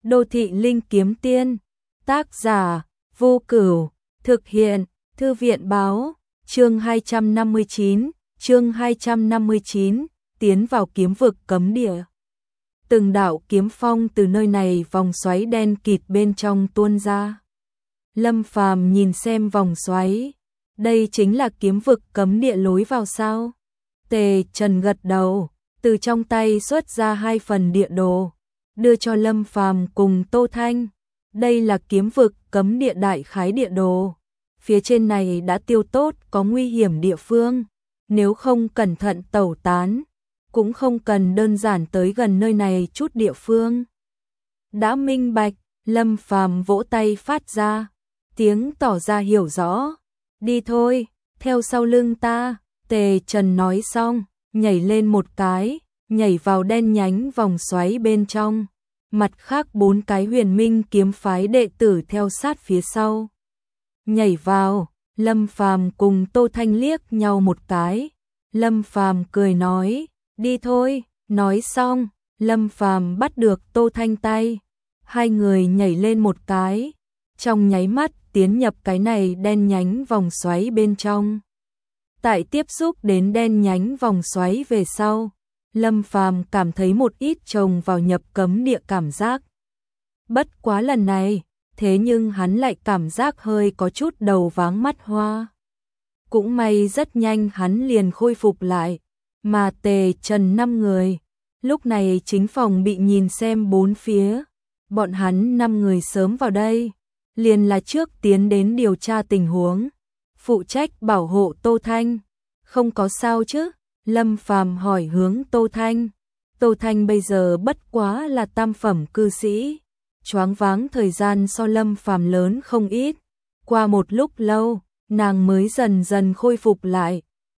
Đô thị linh kiếm tiên, tác giả, Vô Cửu, thực hiện, Thư viện báo, chương 259, tiến vào kiếm vực cấm địa. Từng đạo kiếm phong từ nơi này vòng xoáy đen kịt bên trong tuôn ra. Lâm Phàm nhìn xem vòng xoáy, đây chính là kiếm vực cấm địa lối vào sao? Tề Trần gật đầu, từ trong tay xuất ra 2 phần địa đồ, đưa cho Lâm Phàm cùng Tô Thanh. Đây là kiếm vực cấm địa đại khái địa đồ. Phía trên này đã tiêu tốt có nguy hiểm địa phương, nếu không cẩn thận tẩu tán, cũng không cần đơn giản tới gần nơi này chút địa phương. Đã minh bạch, Lâm Phàm vỗ tay phát ra, tiếng tỏ ra hiểu rõ. Đi thôi, theo sau lưng ta, Tề Trần nói xong, nhảy lên một cái, nhảy vào đen nhánh vòng xoáy bên trong. Mặt khác 4 cái Huyền Minh kiếm phái đệ tử theo sát phía sau. Nhảy vào, Lâm Phàm cùng Tô Thanh liếc nhau một cái. Lâm Phàm cười nói, đi thôi, nói xong, Lâm Phàm bắt được Tô Thanh tay. 2 người nhảy lên một cái, trong nháy mắt tiến nhập cái này đen nhánh vòng xoáy bên trong. Tại tiếp xúc đến đen nhánh vòng xoáy về sau, Lâm Phàm cảm thấy một ít chồng vào nhập cấm địa cảm giác. Bất quá lần này, thế nhưng hắn lại cảm giác hơi có chút đầu váng mắt hoa. Cũng may rất nhanh hắn liền khôi phục lại, mà Tề Trần 5 người, lúc này chính phòng bị nhìn xem 4 phía. Bọn hắn 5 người sớm vào đây, liền là trước tiến đến điều tra tình huống, phụ trách bảo hộ Tô Thanh. Không có sao chứ? Lâm Phàm hỏi hướng Tô Thanh. Tô Thanh bây giờ bất quá là tam phẩm cư sĩ, choáng váng thời gian so Lâm Phàm lớn không ít. Qua một lúc lâu, nàng mới dần dần khôi phục lại.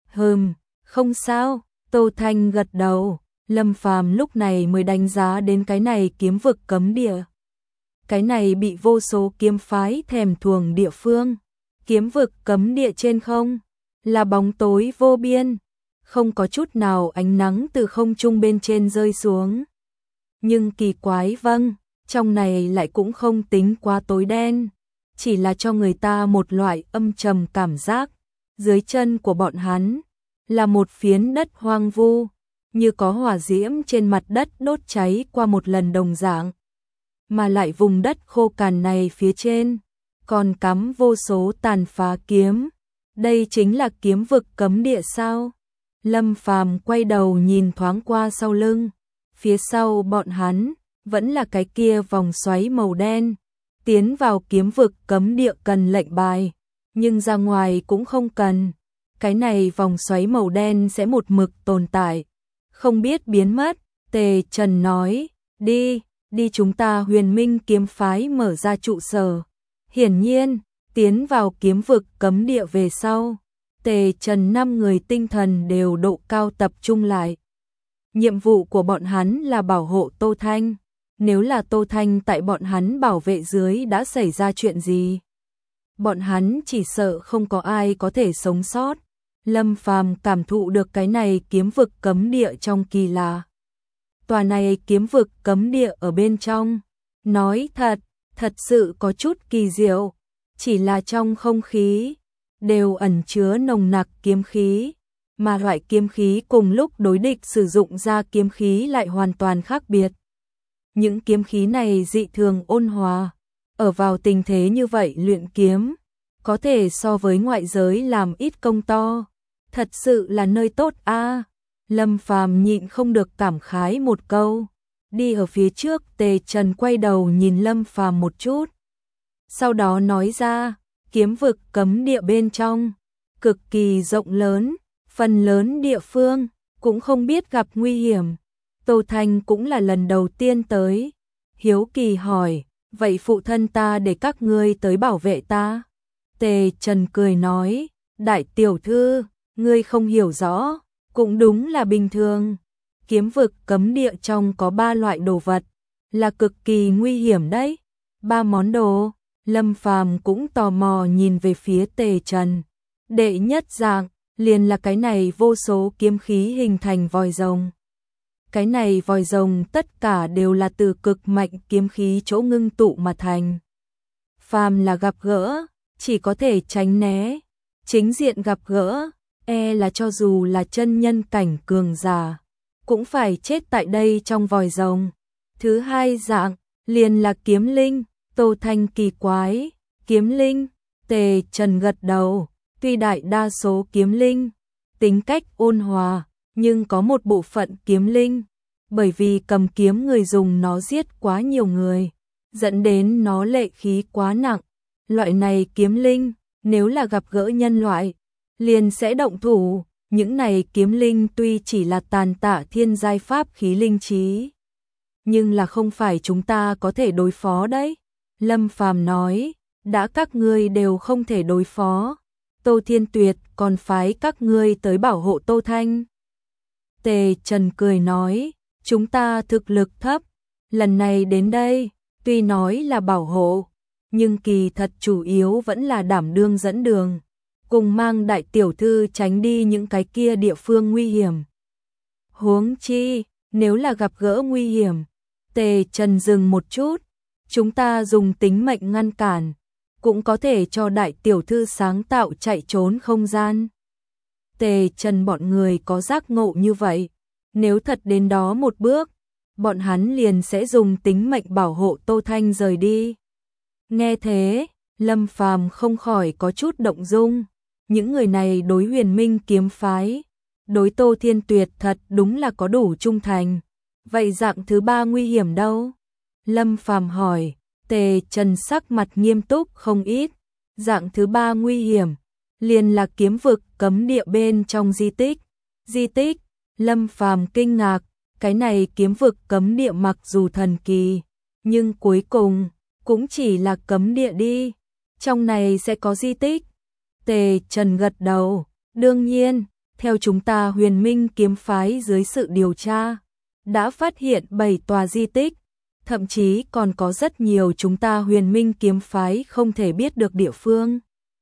Không sao, Tô Thanh gật đầu. Lâm Phàm lúc này mới đánh giá đến cái này kiếm vực cấm địa. Cái này bị vô số kiếm phái thèm thuồng địa phương. Kiếm vực cấm địa trên không là bóng tối vô biên, không có chút nào ánh nắng từ không trung bên trên rơi xuống. Nhưng kỳ quái trong này lại cũng không tính quá tối đen, chỉ là cho người ta một loại âm trầm cảm giác. Dưới chân của bọn hắn là một phiến đất hoang vu, như có hỏa diễm trên mặt đất đốt cháy qua một lần đồng dạng. Mà lại vùng đất khô cằn này phía trên còn cắm vô số tàn phá kiếm. Đây chính là kiếm vực cấm địa sao? Lâm Phàm quay đầu nhìn thoáng qua sau lưng. Phía sau bọn hắn vẫn là cái kia vòng xoáy màu đen. Tiến vào kiếm vực cấm địa cần lệnh bài, nhưng ra ngoài cũng không cần. Cái này vòng xoáy màu đen sẽ một mực tồn tại, không biết biến mất. Tề Trần nói, đi chúng ta Huyền Minh kiếm phái mở ra trụ sở. Hiển nhiên, tiến vào kiếm vực cấm địa về sau, Tề Trần 5 người tinh thần đều độ cao tập trung lại. Nhiệm vụ của bọn hắn là bảo hộ Tô Thanh. Nếu là Tô Thanh tại bọn hắn bảo vệ dưới đã xảy ra chuyện gì, bọn hắn chỉ sợ không có ai có thể sống sót. Lâm Phàm cảm thụ được cái này kiếm vực cấm địa trong kỳ lạ. Tòa này kiếm vực cấm địa ở bên trong, nói thật sự có chút kỳ diệu, chỉ là trong không khí đều ẩn chứa nồng nặc kiếm khí, mà loại kiếm khí cùng lúc đối địch sử dụng ra kiếm khí lại hoàn toàn khác biệt. Những kiếm khí này dị thường ôn hòa, ở vào tình thế như vậy luyện kiếm, có thể so với ngoại giới làm ít công to, thật sự là nơi tốt a. Lâm Phàm nhịn không được cảm khái một câu. Đi ở phía trước, Tề Trần quay đầu nhìn Lâm Phàm một chút, sau đó nói ra, kiếm vực cấm địa bên trong cực kỳ rộng lớn, phần lớn địa phương cũng không biết gặp nguy hiểm. Tô Thanh cũng là lần đầu tiên tới, hiếu kỳ hỏi, vậy phụ thân ta để các ngươi tới bảo vệ ta? Tề Trần cười nói, đại tiểu thư, ngươi không hiểu rõ, cũng đúng là bình thường. Kiếm vực cấm địa trong có 3 loại đồ vật, là cực kỳ nguy hiểm đấy. 3 món đồ. Lâm Phàm cũng tò mò nhìn về phía Tề Trần. Đệ nhất dạng, liền là cái này vô số kiếm khí hình thành vòi rồng. Cái này vòi rồng tất cả đều là từ cực mạnh kiếm khí chỗ ngưng tụ mà thành. Phàm là gặp gỡ, chỉ có thể tránh né. Chính diện gặp gỡ, là cho dù là chân nhân cảnh cường giả, cũng phải chết tại đây trong vòi rồng. Thứ hai dạng, liền là kiếm linh. Tô Thanh kỳ quái, kiếm linh, Tề Trần gật đầu, tuy đại đa số kiếm linh, tính cách ôn hòa, nhưng có một bộ phận kiếm linh, bởi vì cầm kiếm người dùng nó giết quá nhiều người, dẫn đến nó lệ khí quá nặng. Loại này kiếm linh, nếu là gặp gỡ nhân loại, liền sẽ động thủ. Những này kiếm linh tuy chỉ là tàn tạ thiên giai pháp khí linh trí, nhưng là không phải chúng ta có thể đối phó đấy. Lâm Phàm nói, đã các ngươi đều không thể đối phó, Tô Thiên Tuyệt còn phái các ngươi tới bảo hộ Tô Thanh. Tề Trần cười nói, chúng ta thực lực thấp, lần này đến đây, tuy nói là bảo hộ, nhưng kỳ thật chủ yếu vẫn là đảm đương dẫn đường, cùng mang đại tiểu thư tránh đi những cái kia địa phương nguy hiểm. Huống chi, nếu là gặp gỡ nguy hiểm, Tề Trần dừng một chút, chúng ta dùng tính mệnh ngăn cản, cũng có thể cho đại tiểu thư sáng tạo chạy trốn không gian. Tề Trần bọn người có giác ngộ như vậy, nếu thật đến đó một bước, bọn hắn liền sẽ dùng tính mệnh bảo hộ Tô Thanh rời đi. Nghe thế, Lâm Phàm không khỏi có chút động dung, những người này đối Huyền Minh kiếm phái, đối Tô Thiên Tuyệt thật đúng là có đủ trung thành. Vậy dạng thứ ba nguy hiểm đâu? Lâm Phàm hỏi. Tề Trần sắc mặt nghiêm túc không ít. Dạng thứ ba nguy hiểm, liền là kiếm vực cấm địa bên trong di tích. Di tích, Lâm Phàm kinh ngạc, cái này kiếm vực cấm địa mặc dù thần kỳ, nhưng cuối cùng cũng chỉ là cấm địa đi. Trong này sẽ có di tích. Tề Trần gật đầu, đương nhiên, theo chúng ta Huyền Minh kiếm phái dưới sự điều tra, đã phát hiện 7 tòa di tích, thậm chí còn có rất nhiều chúng ta Huyền Minh kiếm phái không thể biết được địa phương.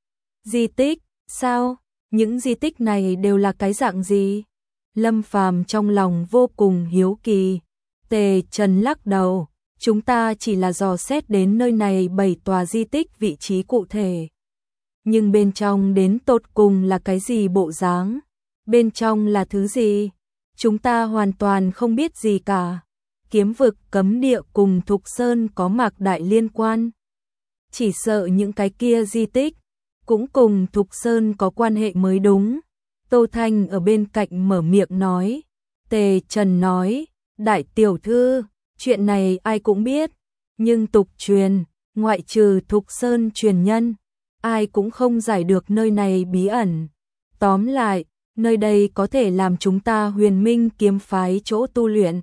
Di tích, sao? Những di tích này đều là cái dạng gì? Lâm Phàm trong lòng vô cùng hiếu kỳ. Tề Trần lắc đầu, chúng ta chỉ là dò xét đến nơi này 7 tòa di tích vị trí cụ thể. Nhưng bên trong đến tột cùng là cái gì bộ dáng? Bên trong là thứ gì? Chúng ta hoàn toàn không biết gì cả. Kiếm vực cấm địa cùng Thục Sơn có mạc đại liên quan. Chỉ sợ những cái kia di tích cũng cùng Thục Sơn có quan hệ mới đúng. Tô Thanh ở bên cạnh mở miệng nói. Tề Trần nói, đại tiểu thư, chuyện này ai cũng biết, nhưng tục truyền, ngoại trừ Thục Sơn truyền nhân, ai cũng không giải được nơi này bí ẩn. Tóm lại, nơi đây có thể làm chúng ta Huyền Minh kiếm phái chỗ tu luyện,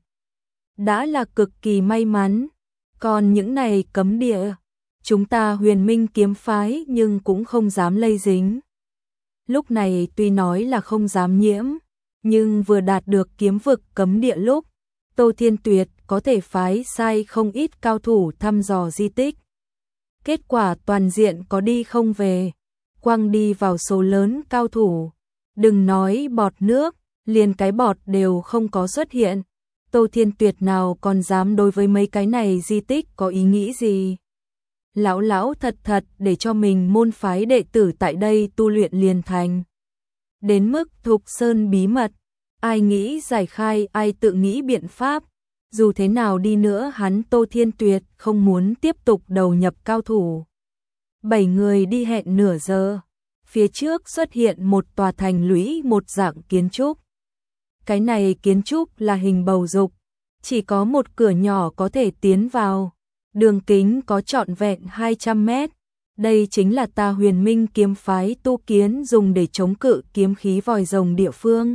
đã là cực kỳ may mắn. Còn những này cấm địa, chúng ta Huyền Minh kiếm phái nhưng cũng không dám lây dính. Lúc này tuy nói là không dám nhiễm, nhưng vừa đạt được kiếm vực cấm địa lúc, Tô Thiên Tuyệt có thể phái sai không ít cao thủ thăm dò di tích. Kết quả toàn diện có đi không về, quăng đi vào số lớn cao thủ. Đừng nói bọt nước, liền cái bọt đều không có xuất hiện. Tô Thiên Tuyệt nào còn dám đối với mấy cái này di tích có ý nghĩ gì? Lão thật thật để cho mình môn phái đệ tử tại đây tu luyện liền thành. Đến mức Thục Sơn bí mật, ai nghĩ giải khai ai tự nghĩ biện pháp. Dù thế nào đi nữa hắn Tô Thiên Tuyệt không muốn tiếp tục đầu nhập cao thủ. 7 người đi hẹn nửa giờ. Phía trước xuất hiện một tòa thành lũy một dạng kiến trúc. Cái này kiến trúc là hình bầu dục, chỉ có một cửa nhỏ có thể tiến vào. Đường kính có trọn vẹn 200 mét. Đây chính là ta Huyền Minh kiếm phái tu kiến dùng để chống cự kiếm khí vòi rồng địa phương.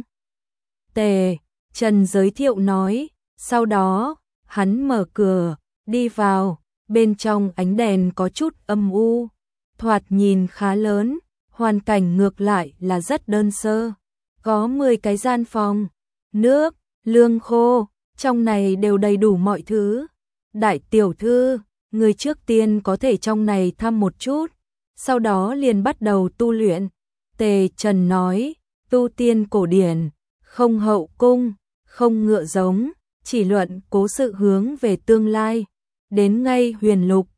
Tề Trần giới thiệu nói. Sau đó, hắn mở cửa, đi vào. Bên trong ánh đèn có chút âm u, thoạt nhìn khá lớn. Hoàn cảnh ngược lại là rất đơn sơ. Có 10 cái gian phòng, nước, lương khô, trong này đều đầy đủ mọi thứ. Đại tiểu thư, người trước tiên có thể trong này thăm một chút, sau đó liền bắt đầu tu luyện. Tề Trần nói, tu tiên cổ điển, không hậu cung, không ngựa giống, chỉ luận cố sự hướng về tương lai, đến ngay huyền lục,